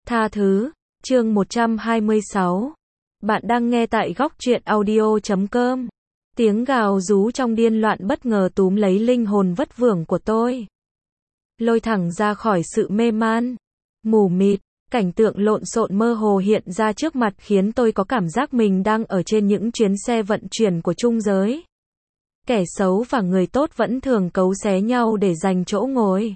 Tha thứ, chương 126. Bạn đang nghe tại góc truyện audio.com. Tiếng gào rú trong điên loạn bất ngờ túm lấy linh hồn vất vưởng của tôi. Lôi thẳng ra khỏi sự mê man. Mù mịt, cảnh tượng lộn xộn mơ hồ hiện ra trước mặt khiến tôi có cảm giác mình đang ở trên những chuyến xe vận chuyển của trung giới. Kẻ xấu và người tốt vẫn thường cấu xé nhau để giành chỗ ngồi.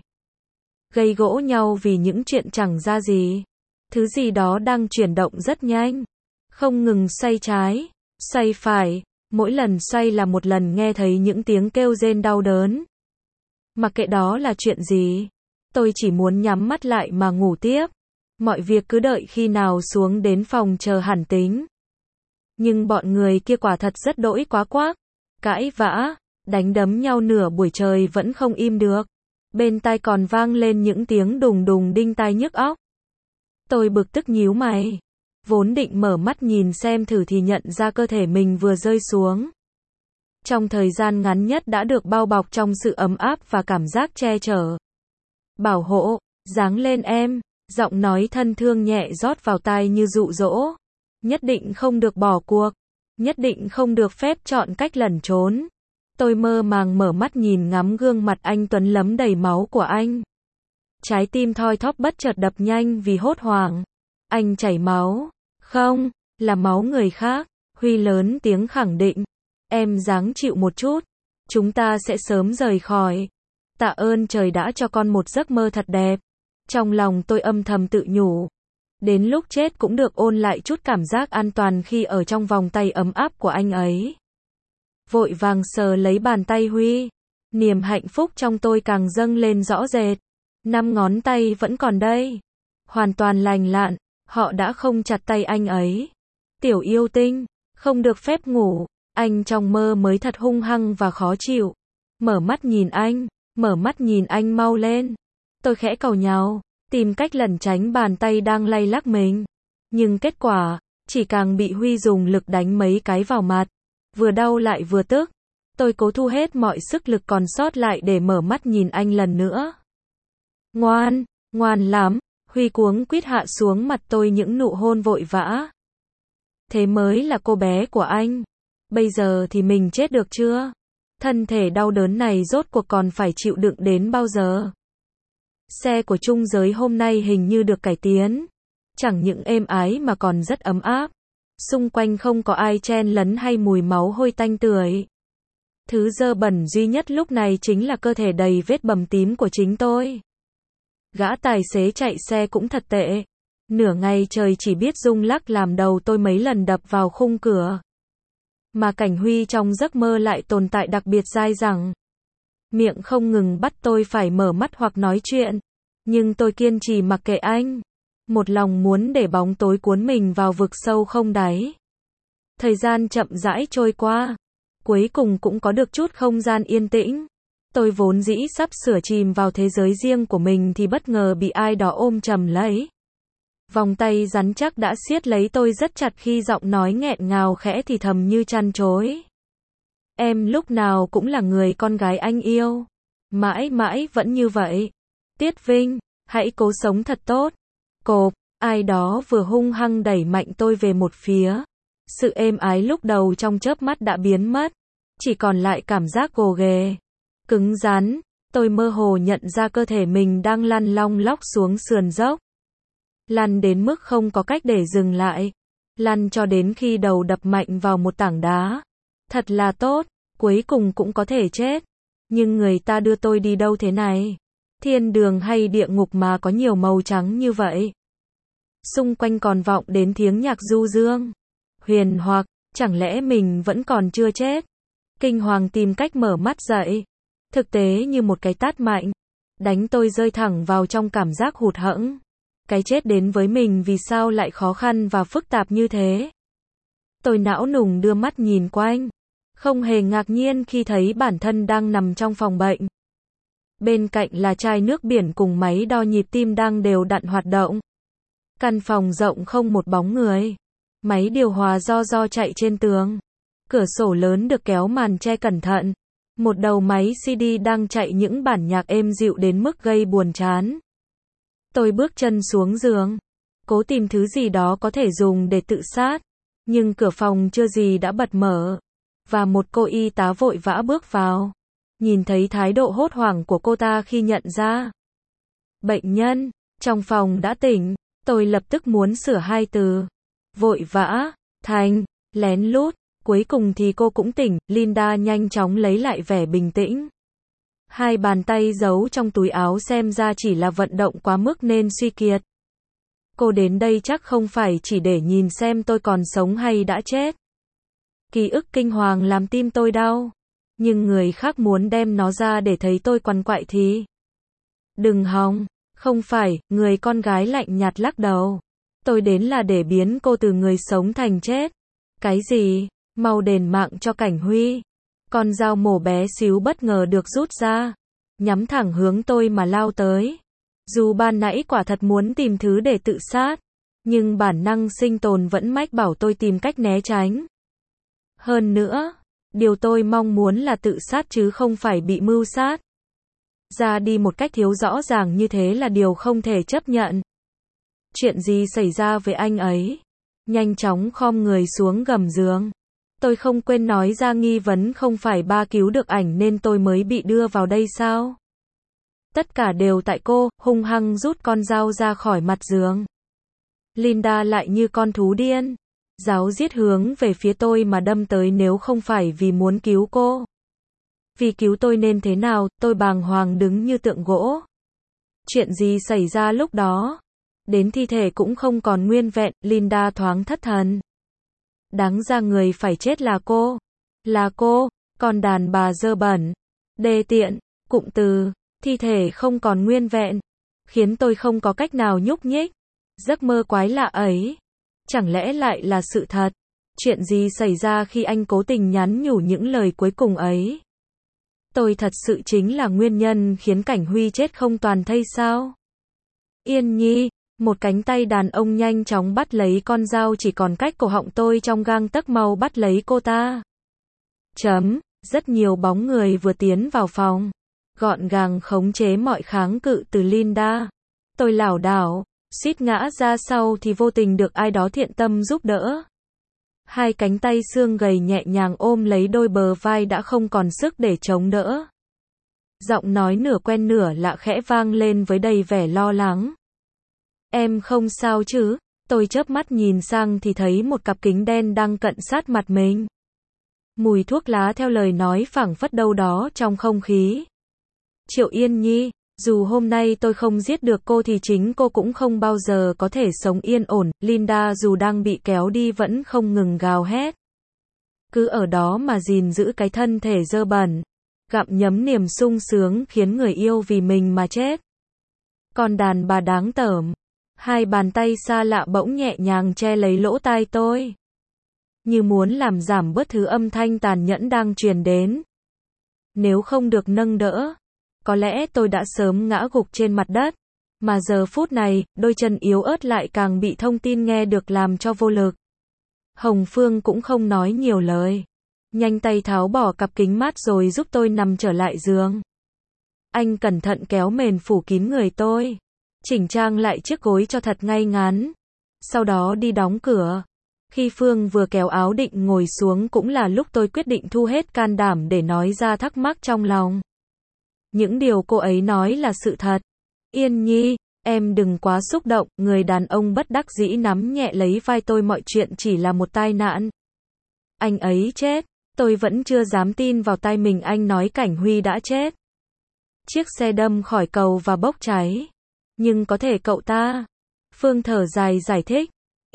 Gây gỗ nhau vì những chuyện chẳng ra gì. Thứ gì đó đang chuyển động rất nhanh. Không ngừng xoay trái, xoay phải. Mỗi lần xoay là một lần nghe thấy những tiếng kêu rên đau đớn. Mặc kệ đó là chuyện gì, tôi chỉ muốn nhắm mắt lại mà ngủ tiếp. Mọi việc cứ đợi khi nào xuống đến phòng chờ hẳn tính. Nhưng bọn người kia quả thật rất đỗi quá quác. Cãi vã, đánh đấm nhau nửa buổi trời vẫn không im được. Bên tai còn vang lên những tiếng đùng đùng đinh tai nhức óc. Tôi bực tức nhíu mày. Vốn định mở mắt nhìn xem thử thì nhận ra cơ thể mình vừa rơi xuống. Trong thời gian ngắn nhất đã được bao bọc trong sự ấm áp và cảm giác che chở. Bảo hộ, giáng lên em, giọng nói thân thương nhẹ rót vào tai như dụ dỗ. Nhất định không được bỏ cuộc. Nhất định không được phép chọn cách lẩn trốn. Tôi mơ màng mở mắt nhìn ngắm gương mặt anh tuấn lấm đầy máu của anh. Trái tim thoi thóp bất chợt đập nhanh vì hốt hoảng. Anh chảy máu. Không, là máu người khác. Huy lớn tiếng khẳng định. Em ráng chịu một chút. Chúng ta sẽ sớm rời khỏi. Tạ ơn trời đã cho con một giấc mơ thật đẹp. Trong lòng tôi âm thầm tự nhủ. Đến lúc chết cũng được ôn lại chút cảm giác an toàn khi ở trong vòng tay ấm áp của anh ấy. Vội vàng sờ lấy bàn tay Huy. Niềm hạnh phúc trong tôi càng dâng lên rõ rệt. 5 ngón tay vẫn còn đây. Hoàn toàn lành lặn. Họ đã không chặt tay anh ấy. Tiểu yêu tinh, không được phép ngủ. Anh trong mơ mới thật hung hăng và khó chịu. Mở mắt nhìn anh. Mở mắt nhìn anh mau lên. Tôi khẽ cầu nhau, tìm cách lẩn tránh bàn tay đang lay lắc mình. Nhưng kết quả, chỉ càng bị Huy dùng lực đánh mấy cái vào mặt. Vừa đau lại vừa tức. Tôi cố thu hết mọi sức lực còn sót lại để mở mắt nhìn anh lần nữa. Ngoan, ngoan lắm. Huy cuống quýt hạ xuống mặt tôi những nụ hôn vội vã. Thế mới là cô bé của anh. Bây giờ thì mình chết được chưa? Thân thể đau đớn này rốt cuộc còn phải chịu đựng đến bao giờ? Xe của trung giới hôm nay hình như được cải tiến. Chẳng những êm ái mà còn rất ấm áp. Xung quanh không có ai chen lấn hay mùi máu hôi tanh tưởi. Thứ dơ bẩn duy nhất lúc này chính là cơ thể đầy vết bầm tím của chính tôi. Gã tài xế chạy xe cũng thật tệ. Nửa ngày trời chỉ biết rung lắc làm đầu tôi mấy lần đập vào khung cửa. Mà cảnh Huy trong giấc mơ lại tồn tại đặc biệt dai dẳng. Miệng không ngừng bắt tôi phải mở mắt hoặc nói chuyện. Nhưng tôi kiên trì mặc kệ anh. Một lòng muốn để bóng tối cuốn mình vào vực sâu không đáy. Thời gian chậm rãi trôi qua. Cuối cùng cũng có được chút không gian yên tĩnh. Tôi vốn dĩ sắp sửa chìm vào thế giới riêng của mình thì bất ngờ bị ai đó ôm chầm lấy. Vòng tay rắn chắc đã siết lấy tôi rất chặt khi giọng nói nghẹn ngào khẽ thì thầm như trăn trối. Em lúc nào cũng là người con gái anh yêu. Mãi mãi vẫn như vậy. Tiết Vinh, hãy cố sống thật tốt. Cộp, ai đó vừa hung hăng đẩy mạnh tôi về một phía. Sự êm ái lúc đầu trong chớp mắt đã biến mất. Chỉ còn lại cảm giác gồ ghề. Cứng rắn, tôi mơ hồ nhận ra cơ thể mình đang lăn long lóc xuống sườn dốc. Lăn đến mức không có cách để dừng lại. Lăn cho đến khi đầu đập mạnh vào một tảng đá. Thật là tốt, cuối cùng cũng có thể chết. Nhưng người ta đưa tôi đi đâu thế này? Thiên đường hay địa ngục mà có nhiều màu trắng như vậy? Xung quanh còn vọng đến tiếng nhạc du dương. Huyền hoặc, chẳng lẽ mình vẫn còn chưa chết? Kinh hoàng tìm cách mở mắt dậy. Thực tế như một cái tát mạnh. Đánh tôi rơi thẳng vào trong cảm giác hụt hẫng. Cái chết đến với mình vì sao lại khó khăn và phức tạp như thế? Tôi não nùng đưa mắt nhìn quanh. Không hề ngạc nhiên khi thấy bản thân đang nằm trong phòng bệnh. Bên cạnh là chai nước biển cùng máy đo nhịp tim đang đều đặn hoạt động. Căn phòng rộng không một bóng người. Máy điều hòa do chạy trên tường. Cửa sổ lớn được kéo màn che cẩn thận. Một đầu máy CD đang chạy những bản nhạc êm dịu đến mức gây buồn chán. Tôi bước chân xuống giường. cố tìm thứ gì đó có thể dùng để tự sát. Nhưng cửa phòng chưa gì đã bật mở. Và một cô y tá vội vã bước vào. Nhìn thấy thái độ hốt hoảng của cô ta khi nhận ra bệnh nhân trong phòng đã tỉnh, tôi lập tức muốn sửa hai từ. Vội vã, thành, lén lút. Cuối cùng thì cô cũng tỉnh, Linda nhanh chóng lấy lại vẻ bình tĩnh. Hai bàn tay giấu trong túi áo xem ra chỉ là vận động quá mức nên suy kiệt. Cô đến đây chắc không phải chỉ để nhìn xem tôi còn sống hay đã chết. Ký ức kinh hoàng làm tim tôi đau. Nhưng người khác muốn đem nó ra để thấy tôi quằn quại thì đừng hòng. Không phải, người con gái lạnh nhạt lắc đầu. Tôi đến là để biến cô từ người sống thành chết. Cái gì? Mau đền mạng cho Cảnh Huy. Con dao mổ bé xíu bất ngờ được rút ra. Nhắm thẳng hướng tôi mà lao tới. Dù ban nãy quả thật muốn tìm thứ để tự sát. Nhưng bản năng sinh tồn vẫn mách bảo tôi tìm cách né tránh. Hơn nữa, điều tôi mong muốn là tự sát chứ không phải bị mưu sát. Ra đi một cách thiếu rõ ràng như thế là điều không thể chấp nhận. Chuyện gì xảy ra với anh ấy? Nhanh chóng khom người xuống gầm giường. Tôi không quên nói ra nghi vấn không phải ba cứu được ảnh nên tôi mới bị đưa vào đây sao? Tất cả đều tại cô, hung hăng rút con dao ra khỏi mặt giường. Linda lại như con thú điên. Giáo giết hướng về phía tôi mà đâm tới nếu không phải vì muốn cứu cô. Vì cứu tôi nên thế nào, tôi bàng hoàng đứng như tượng gỗ. Chuyện gì xảy ra lúc đó? Đến thi thể cũng không còn nguyên vẹn, Linda thoáng thất thần. Đáng ra người phải chết là cô. Là cô, con đàn bà dơ bẩn. Đê tiện, cụm từ, thi thể không còn nguyên vẹn. Khiến tôi không có cách nào nhúc nhích. Giấc mơ quái lạ ấy. Chẳng lẽ lại là sự thật? Chuyện gì xảy ra khi anh cố tình nhắn nhủ những lời cuối cùng ấy? Tôi thật sự chính là nguyên nhân khiến Cảnh Huy chết không toàn thây sao? Yên Nhi, một cánh tay đàn ông nhanh chóng bắt lấy con dao chỉ còn cách cổ họng tôi trong gang tấc mau bắt lấy cô ta. Rất nhiều bóng người vừa tiến vào phòng. Gọn gàng khống chế mọi kháng cự từ Linda. Tôi lảo đảo, suýt ngã ra sau thì vô tình được ai đó thiện tâm giúp đỡ. Hai cánh tay xương gầy nhẹ nhàng ôm lấy đôi bờ vai đã không còn sức để chống đỡ. Giọng nói nửa quen nửa lạ khẽ vang lên với đầy vẻ lo lắng. Em không sao chứ? Tôi chớp mắt nhìn sang thì thấy một cặp kính đen đang cận sát mặt mình. Mùi thuốc lá theo lời nói phảng phất đâu đó trong không khí. Triệu Yên Nhi, dù hôm nay tôi không giết được cô thì chính cô cũng không bao giờ có thể sống yên ổn. Linda dù đang bị kéo đi vẫn không ngừng gào hét. Cứ ở đó mà gìn giữ cái thân thể dơ bẩn. Gặm nhấm niềm sung sướng khiến người yêu vì mình mà chết. Con đàn bà đáng tởm. Hai bàn tay xa lạ bỗng nhẹ nhàng che lấy lỗ tai tôi. Như muốn làm giảm bớt thứ âm thanh tàn nhẫn đang truyền đến. Nếu không được nâng đỡ, có lẽ tôi đã sớm ngã gục trên mặt đất. Mà giờ phút này, đôi chân yếu ớt lại càng bị thông tin nghe được làm cho vô lực. Hồng Phương cũng không nói nhiều lời. Nhanh tay tháo bỏ cặp kính mát rồi giúp tôi nằm trở lại giường. Anh cẩn thận kéo mền phủ kín người tôi. Chỉnh trang lại chiếc gối cho thật ngay ngắn. Sau đó đi đóng cửa. Khi Phương vừa kéo áo định ngồi xuống cũng là lúc tôi quyết định thu hết can đảm để nói ra thắc mắc trong lòng. Những điều cô ấy nói là sự thật. Yên Nhi, em đừng quá xúc động, người đàn ông bất đắc dĩ nắm nhẹ lấy vai tôi, mọi chuyện chỉ là một tai nạn. Anh ấy chết, tôi vẫn chưa dám tin vào tai mình, anh nói Cảnh Huy đã chết. Chiếc xe đâm khỏi cầu và bốc cháy. Nhưng có thể cậu ta. Phương thở dài giải thích.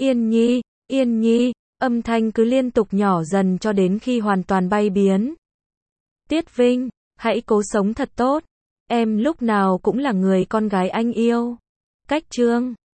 Yên Nhi, âm thanh cứ liên tục nhỏ dần cho đến khi hoàn toàn bay biến. Tiết Vinh, hãy cố sống thật tốt. Em lúc nào cũng là người con gái anh yêu. Cách chương